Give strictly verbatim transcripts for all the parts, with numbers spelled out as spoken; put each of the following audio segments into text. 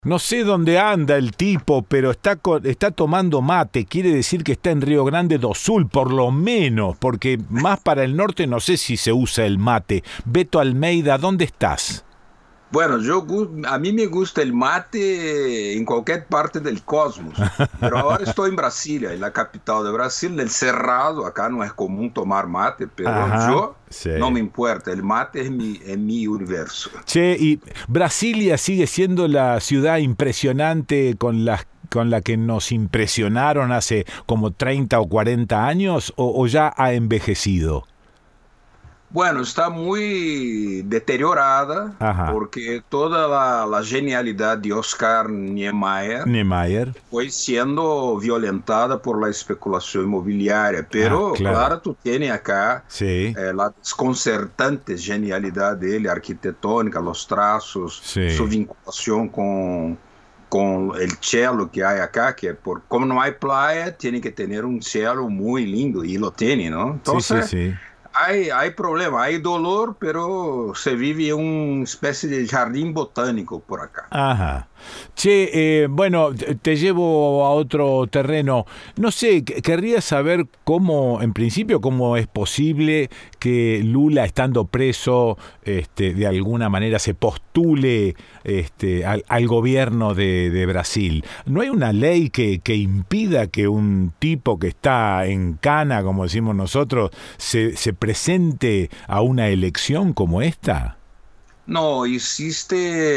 No sé dónde anda el tipo, pero está, co- está tomando mate. Quiere decir que está en Río Grande do Sul, por lo menos, porque más para el norte no sé si se usa el mate. Beto Almeida, ¿dónde estás? Bueno, yo, gu- a mí me gusta el mate en cualquier parte del cosmos, pero ahora estoy en Brasilia, en la capital de Brasil, del Cerrado. Acá no es común tomar mate, pero Ajá, yo no sí. me importa, el mate es mi, es mi universo. Che, ¿y Brasilia sigue siendo la ciudad impresionante con las con la que nos impresionaron hace como treinta o cuarenta años o, o ya ha envejecido? Bueno, está muy deteriorada Ajá. porque toda la, la genialidad de Oscar Niemeyer Niemeyer. fue siendo violentada por la especulación inmobiliaria, Ah, pero claro. claro, tú tienes acá Sí, eh, la desconcertante genialidad dele, arquitectónica, los trazos, su sí. vinculación con, con el cielo que hay acá, que por, como no hay playa, tiene que tener un cielo muy lindo, y lo tiene, ¿no? Sí, sí, Entonces, sí. hay, hay problema, hay dolor, pero se vive en una especie de jardín botánico por acá. Ajá. Che, eh, bueno, te te llevo a otro terreno. No sé, que- querría saber cómo, en principio, cómo es posible que Lula, estando preso, este, de alguna manera se postule este, al, al gobierno de, de Brasil. ¿No hay una ley que, que impida que un tipo que está en cana, como decimos nosotros, se, se presente a una elección como esta? No, existe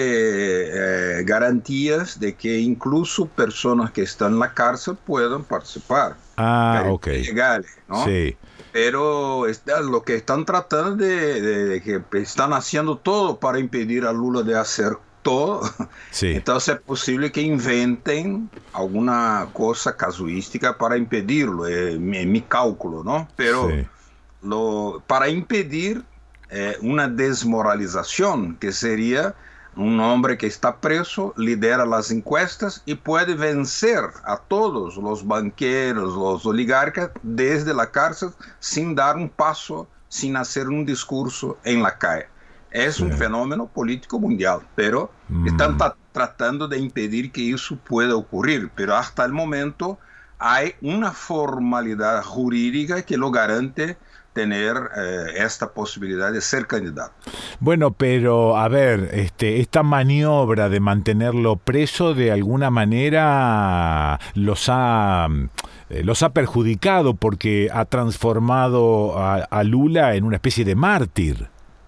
eh, garantías de que incluso personas que están en la cárcel puedan participar, Ah, ok. garantías legales, ¿no? Sí, Pero está- lo que están tratando de, de- de que están haciendo todo para impedir a Lula de hacer todo. sí, Entonces es posible que inventen alguna cosa casuística para impedirlo, es mi, mi cálculo, ¿no? Pero sí. lo, para impedir eh, una desmoralización, que sería un hombre que está preso, lidera las encuestas y puede vencer a todos los banqueros, los oligarcas desde la cárcel sin dar un paso, sin hacer un discurso en la calle. Es Sí. un fenómeno político mundial, pero están Mm. ta- tratando de impedir que eso pueda ocurrir, pero hasta el momento hay una formalidad jurídica que lo garante tener eh, esta posibilidad de ser candidato. Bueno, pero a ver, este, esta maniobra de mantenerlo preso de alguna manera los ha, eh, los ha perjudicado porque ha transformado a, a Lula en una especie de mártir.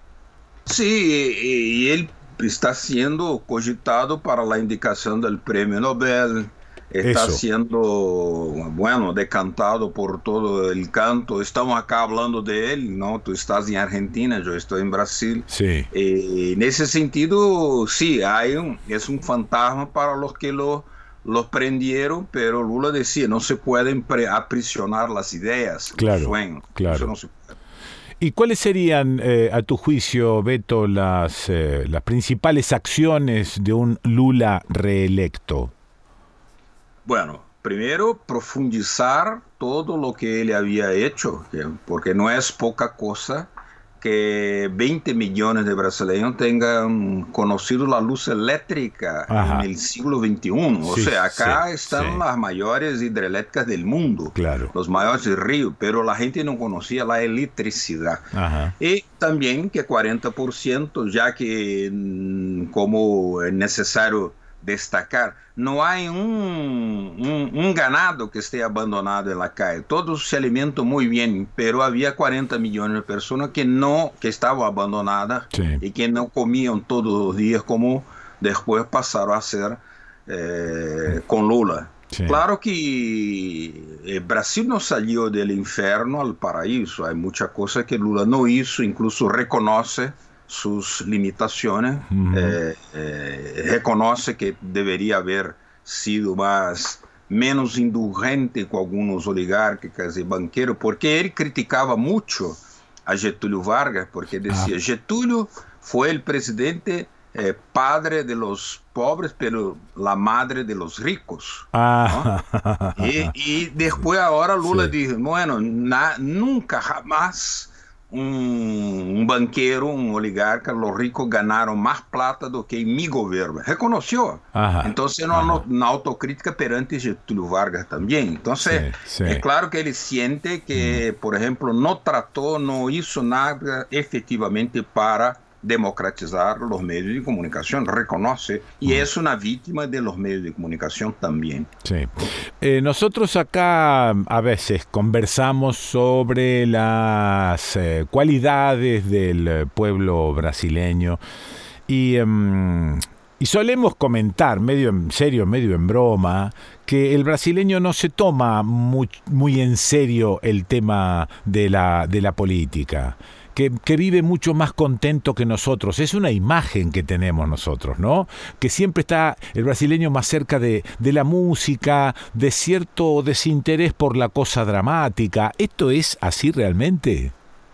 Sí, y, y él está siendo cogitado para la indicación del premio Nobel, está Eso. siendo, bueno, decantado por todo el canto. Estamos acá hablando de él, ¿no? Tú estás en Argentina, yo estoy en Brasil. Sí. Eh, en ese sentido, sí, hay un, es un fantasma para los que lo, los prendieron, pero Lula decía, no se pueden pre- aprisionar las ideas, los Claro, sueños. Eso claro. no se puede. ¿Y cuáles serían, eh, a tu juicio, Beto, las, eh, las principales acciones de un Lula reelecto? Bueno, primero profundizar todo lo que él había hecho, que- porque no es poca cosa que veinte millones de brasileños tengan conocido la luz eléctrica en Ajá. el siglo veintiuno. O Sí, sea, sí, acá sí. están las mayores hidroeléctricas del mundo, Claro. los mayores ríos, pero la gente no conocía la electricidad. Ajá. Y también que cuarenta por ciento, ya que mm, como es necesario destacar, no hay un, un, un ganado que esté abandonado en la calle. Todos se alimentan muy bien, pero había cuarenta millones de personas que no, que estaban abandonadas Sí. y que no comían todos los días como después pasaron a hacer eh, con Lula. Sí. Claro que eh, Brasil no salió del infierno al paraíso. Hay muchas cosas que Lula no hizo, incluso reconoce sus limitaciones, Ujú. eh, eh, reconoce que debería haber sido más, menos indulgente con algunos oligarcas y banqueros, porque él criticaba mucho a Getúlio Vargas, porque decía, Ah. Getúlio fue el presidente eh, padre de los pobres, pero la madre de los ricos, ¿no? Ah. Y, y después ahora Lula Sí. dice, bueno, na- nunca jamás un, un banquero, un oligarca, los ricos ganaron más plata do que en mi gobierno. Reconoció. Ajá, entonces, una, ajá. una autocrítica perante Getúlio Vargas también. Entonces, sí, sí. es claro que él siente que, mm. por ejemplo, no trató, no hizo nada efectivamente para democratizar los medios de comunicación, reconoce, y mm. es una víctima de los medios de comunicación también. Sí. Eh, nosotros acá a veces conversamos sobre las eh, cualidades del pueblo brasileño y, um, y solemos comentar, medio en serio, medio en broma, que el brasileño no se toma muy, muy en serio el tema de la, de la política. Que, que vive mucho más contento que nosotros. Es una imagen que tenemos nosotros, ¿no? Que siempre está el brasileño más cerca de, de la música, de cierto desinterés por la cosa dramática. ¿Esto es así realmente?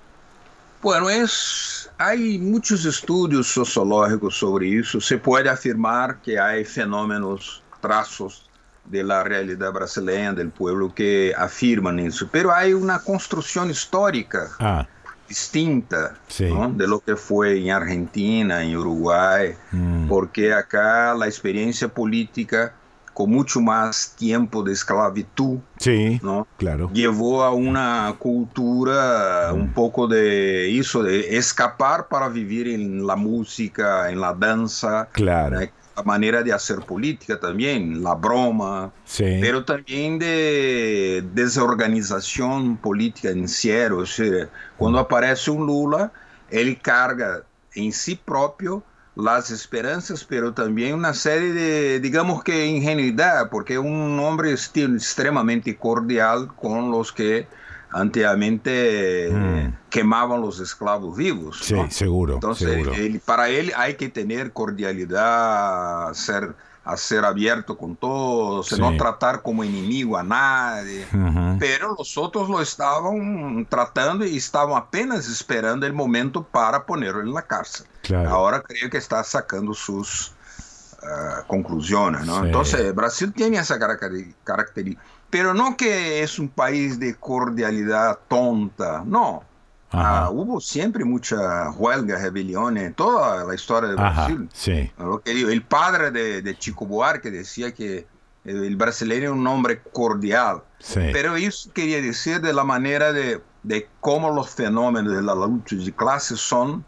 Bueno, es, hay muchos estudios sociológicos sobre eso. Se puede afirmar que hay fenómenos, trazos de la realidad brasileña, del pueblo, que afirman eso. Pero hay una construcción histórica ah. distinta, sí. ¿no? de lo que fue en Argentina, en Uruguay, mm. porque acá la experiencia política con mucho más tiempo de esclavitud, sí, ¿no? claro. llevó a una cultura mm. un poco de eso, de escapar para vivir en la música, en la danza, claro. ¿no? La manera de hacer política también, la broma, sí. pero también de desorganización política en serio. O sea, cuando aparece un Lula, él carga en sí propio las esperanzas, pero también una serie de, digamos que ingenuidad, porque es un hombre extremadamente cordial con los que antiguamente mm. quemaban los esclavos vivos. Sí, ¿no? seguro. Entonces, seguro. Él, para él hay que tener cordialidad, ser, a ser abierto con todos, sí. no tratar como enemigo a nadie. Uh-huh. Pero los otros lo estaban tratando y estaban apenas esperando el momento para ponerlo en la cárcel. Claro. Ahora creo que está sacando sus uh, conclusiones, ¿no? Sí. Entonces, Brasil tiene esa característica. Pero no que es un país de cordialidad tonta, no. Ah, hubo siempre mucha huelga, rebeliones en toda la historia de Brasil. Ajá, sí. Lo que digo, el padre de, de Chico Buarque decía que el brasileño es un hombre cordial. Sí. Pero eso quería decir de la manera de, de cómo los fenómenos de la lucha de clases son...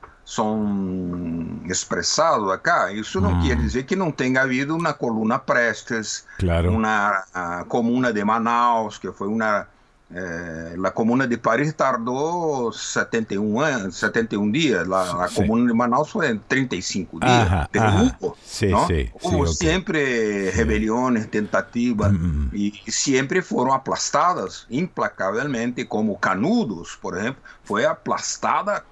son expresados acá. Isso não mm. quer dizer que não tenha havido uma coluna Prestes, claro. uma uh, comuna de Manaus, que foi uma... Eh, a comuna de Paris tardou setenta e um anos, setenta e um dias, a, a sí. comuna de Manaus foi em trinta e cinco dias. Ajá, pero ajá. Hubo, sí, ¿no? sí, hubo sí, sempre okay. rebeliones, tentativas, mm. e sempre foram aplastadas implacavelmente, como Canudos, por exemplo, foi aplastada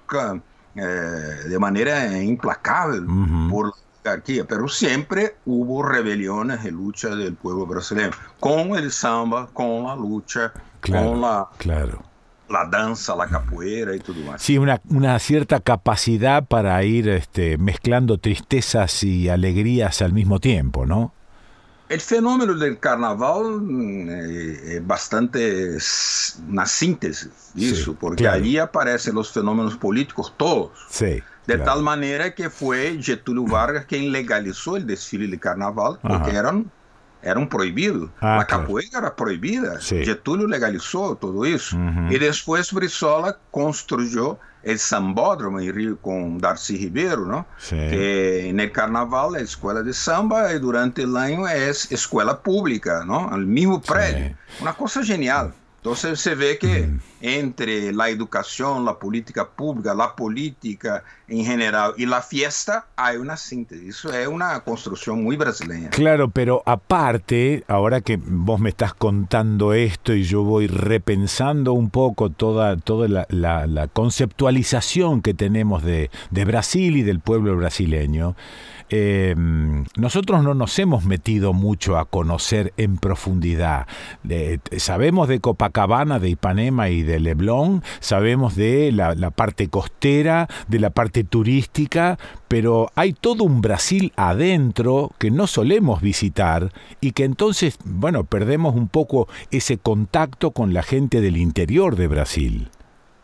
Eh, de manera implacable uh-huh. por la oligarquía, pero siempre hubo rebeliones y lucha del pueblo brasileño, con el samba, con la lucha, claro, con la, claro. la danza, la capoeira y todo más. Sí, una, una cierta capacidad para ir este, mezclando tristezas y alegrías al mismo tiempo, ¿no? El fenómeno del carnaval eh, es bastante una síntesis de eso, sí, porque claro. allí aparecen los fenómenos políticos todos. Sí, de claro. tal manera que fue Getúlio Vargas quien legalizó el desfile de carnaval, porque eran, eran prohibidos. Ah, la capoeira claro. era prohibida. Sí. Getúlio legalizó todo eso. Uh-huh. Y después Brizola construyó el Sambódromo en Río con Darcy Ribeiro, ¿no? Sí. Que en el carnaval es escuela de samba y durante el año es escuela pública, ¿no? El mismo predio. Sí. Una cosa genial. Entonces se ve que mm. entre la educación, la política pública, la política en general y la fiesta hay una síntesis. Eso es una construcción muy brasileña. Claro, pero aparte, ahora que vos me estás contando esto y yo voy repensando un poco toda, toda la, la, la conceptualización que tenemos de, de Brasil y del pueblo brasileño, Eh, nosotros no nos hemos metido mucho a conocer en profundidad. Eh, sabemos de Copacabana, de Ipanema y de Leblon, sabemos de la, la parte costera, de la parte turística, pero hay todo un Brasil adentro que no solemos visitar y que entonces, bueno, perdemos un poco ese contacto con la gente del interior de Brasil.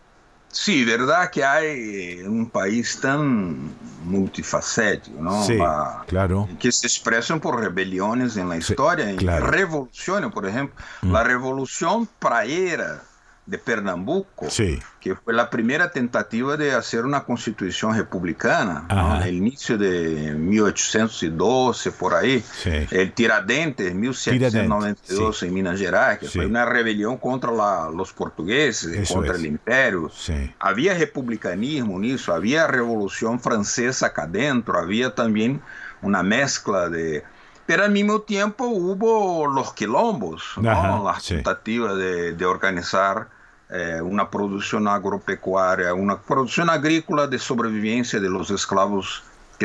Sí, verdad que hay un país tan multifacético, ¿no? Sí, La- claro. que se expresan por rebeliones en la Sí, historia, en claro. revoluciones, por ejemplo, Mm. la revolución praera de Pernambuco, Sí. que fue la primera tentativa de hacer una constitución republicana, ¿no? Ajá. El inicio de mil ochocientos doce, por ahí, Sí. el Tiradentes, mil setecientos noventa y dos Tiradentes, en Minas Gerais, que Sí. fue una rebelión contra la- los portugueses, Eso contra es. el imperio. Sí. Había republicanismo nisso, había revolución francesa acá adentro, había también una mezcla de... Pero al mismo tiempo hubo los quilombos, ¿no? Ajá, Las sí. tentativas de, de organizar eh, una producción agropecuaria, una producción agrícola de sobrevivencia de los esclavos que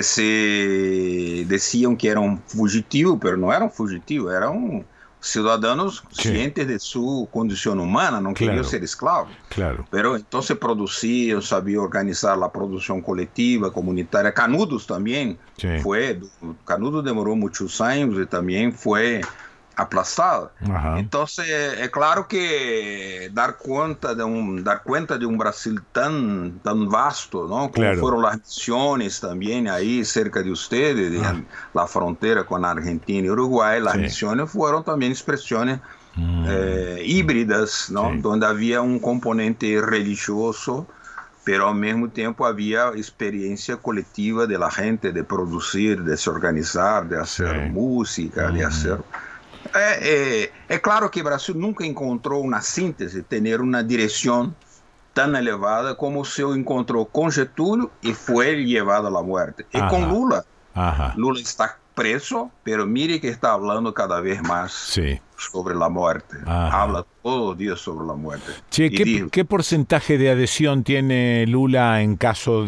se decían que eran fugitivos, pero no eran fugitivos, eran ciudadanos Sí. cientes de su condición humana, no querían Claro. ser esclavos. Claro. Pero entonces producía, sabía organizar la producción colectiva, comunitaria. Canudos también Sí. fue, Canudos demoró muchos años y también fue aplastado. Ajá. Entonces, es claro que dar cuenta de un, dar cuenta de un Brasil tan, tan vasto, ¿no? Como Claro. fueron las misiones también ahí cerca de ustedes, de Ah. la frontera con Argentina y Uruguay, las Sí. misiones fueron también expresiones Mm. eh, híbridas, ¿no? Sí. Donde había un componente religioso, pero al mismo tiempo había experiencia colectiva de la gente, de producir, de se organizar, de hacer Sí. música, de Mm. hacer... É, é, é claro que o Brasil nunca encontrou uma síntese, ter uma direção tão elevada como se encontrou com Getúlio e foi levado à morte. E Ajá. com Lula, Ajá. Lula está preso, pero mire que está falando cada vez mais Sí. sobre a morte. Ajá. Habla todos os dias sobre a morte. Che, Y ¿qué, dijo, qué porcentaje de adhesión tiene Lula en caso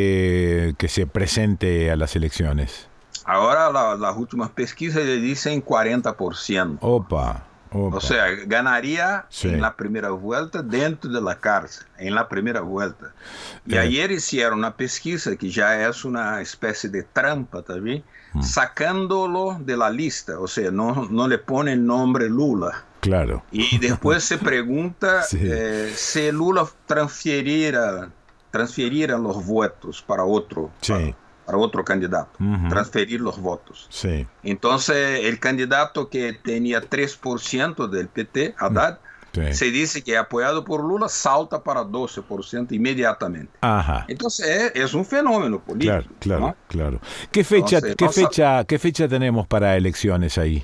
de que se presente a las elecciones? agora la- las últimas pesquisas le dicen cuarenta por ciento. Opa, opa. O sea, ganaría Sí. en la primera vuelta dentro de la cárcel, en la primera vuelta. Y Eh. ayer hicieron una pesquisa que ya es una especie de trampa también, Mm. sacándolo de la lista, o sea, no, no le pone el nombre Lula. Claro. Y después se pregunta Sí. eh, si Lula transferiera, transferiera los votos para otro, Sí. para, para otro candidato, Ujú. transferir los votos. Sí. Entonces, el candidato que tenía tres por ciento del P T, Haddad, Sí. se dice que apoyado por Lula salta para doce por ciento inmediatamente. Ajá. Entonces, es, es un fenómeno político. Claro, claro, ¿no? claro. ¿Qué fecha, Entonces, qué vamos a- fecha, qué fecha tenemos para elecciones ahí?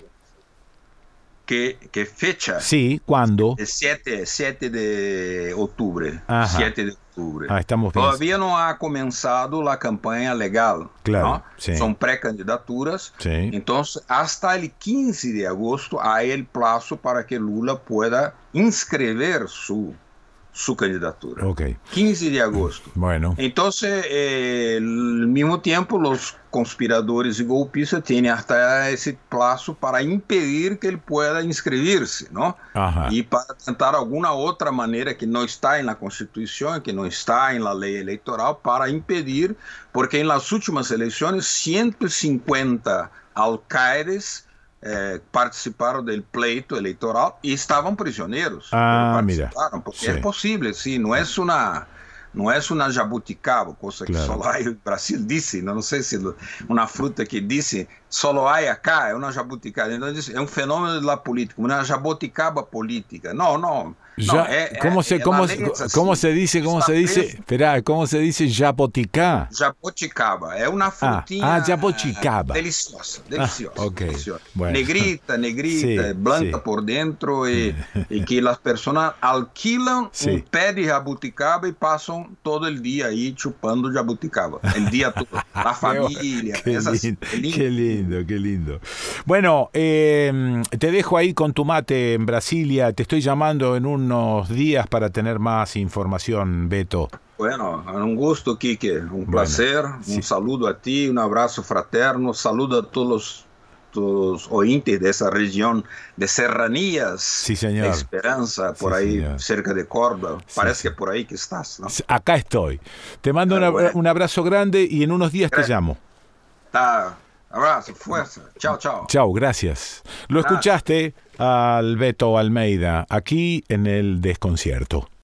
¿Qué, qué fecha? Sí, ¿cuándo? El siete de octubre. Ajá. siete de octubre. Ah, estamos bien. Todavía no ha comenzado la campaña legal. Claro, ¿no? sí. Son precandidaturas. Sí. Entonces, hasta el quince de agosto hay el plazo para que Lula pueda inscribir su, su candidatura. Ok. quince de agosto. Bueno. Entonces, eh, al mismo tiempo, los conspiradores y golpistas tienen hasta ese plazo para impedir que él pueda inscribirse, ¿no? Ajá. Y para tentar alguna otra manera que no está en la Constitución, que no está en la ley electoral, para impedir, porque en las últimas elecciones ciento cincuenta alcaldes eh, participaron del pleito electoral y estaban prisioneros. Ah, pero mira. participaron, porque Sí. es posible, sí, no es una... Não é uma jabuticaba, coisa Claro. que só lá no Brasil disse, não sei se uma fruta que disse só há acá, é uma jabuticaba. Então disse, é um fenômeno da política, uma jabuticaba política. Não, não. Ya, no, é, ¿cómo, é, se, é, cómo, la ley es así. ¿Cómo se dice? ¿Cómo Está se dice? preso. Espera, ¿cómo se dice jaboticá? Jabuticaba, é uma frutinha ah, jabuticaba. deliciosa, deliciosa. Ah, ok. deliciosa. Bueno. Negrita, negrita, Sí, blanca sí. por dentro e, e que as pessoas alquilam Sí. um pé de jabuticaba e passam todo o dia aí chupando jabuticaba, o dia todo. A família, Qué, essas- lindo, é lindo. qué lindo, qué lindo. Bueno, eh, te dejo ahí con tu mate en Brasilia. Te estoy llamando en unos días para tener más información, Beto. Bueno, é um gosto, Kike, um Bueno, prazer, sí. um saludo a ti, um abraço fraterno, saludo a todos os ouvintes dessa região de serranias, Sí, señor. de Esperança, por Sí, aí, señor. cerca de Córdoba. Sí, Parece sí. que é por aí que estás, não? Acá estoy. Te mando Ah, una- bueno. un abrazo grande y en unos días te Gracias. llamo. Tá, abraço, força, tchau, tchau. Chao, gracias. Lo Gracias. escuchaste al Beto Almeida aquí en el Desconcierto.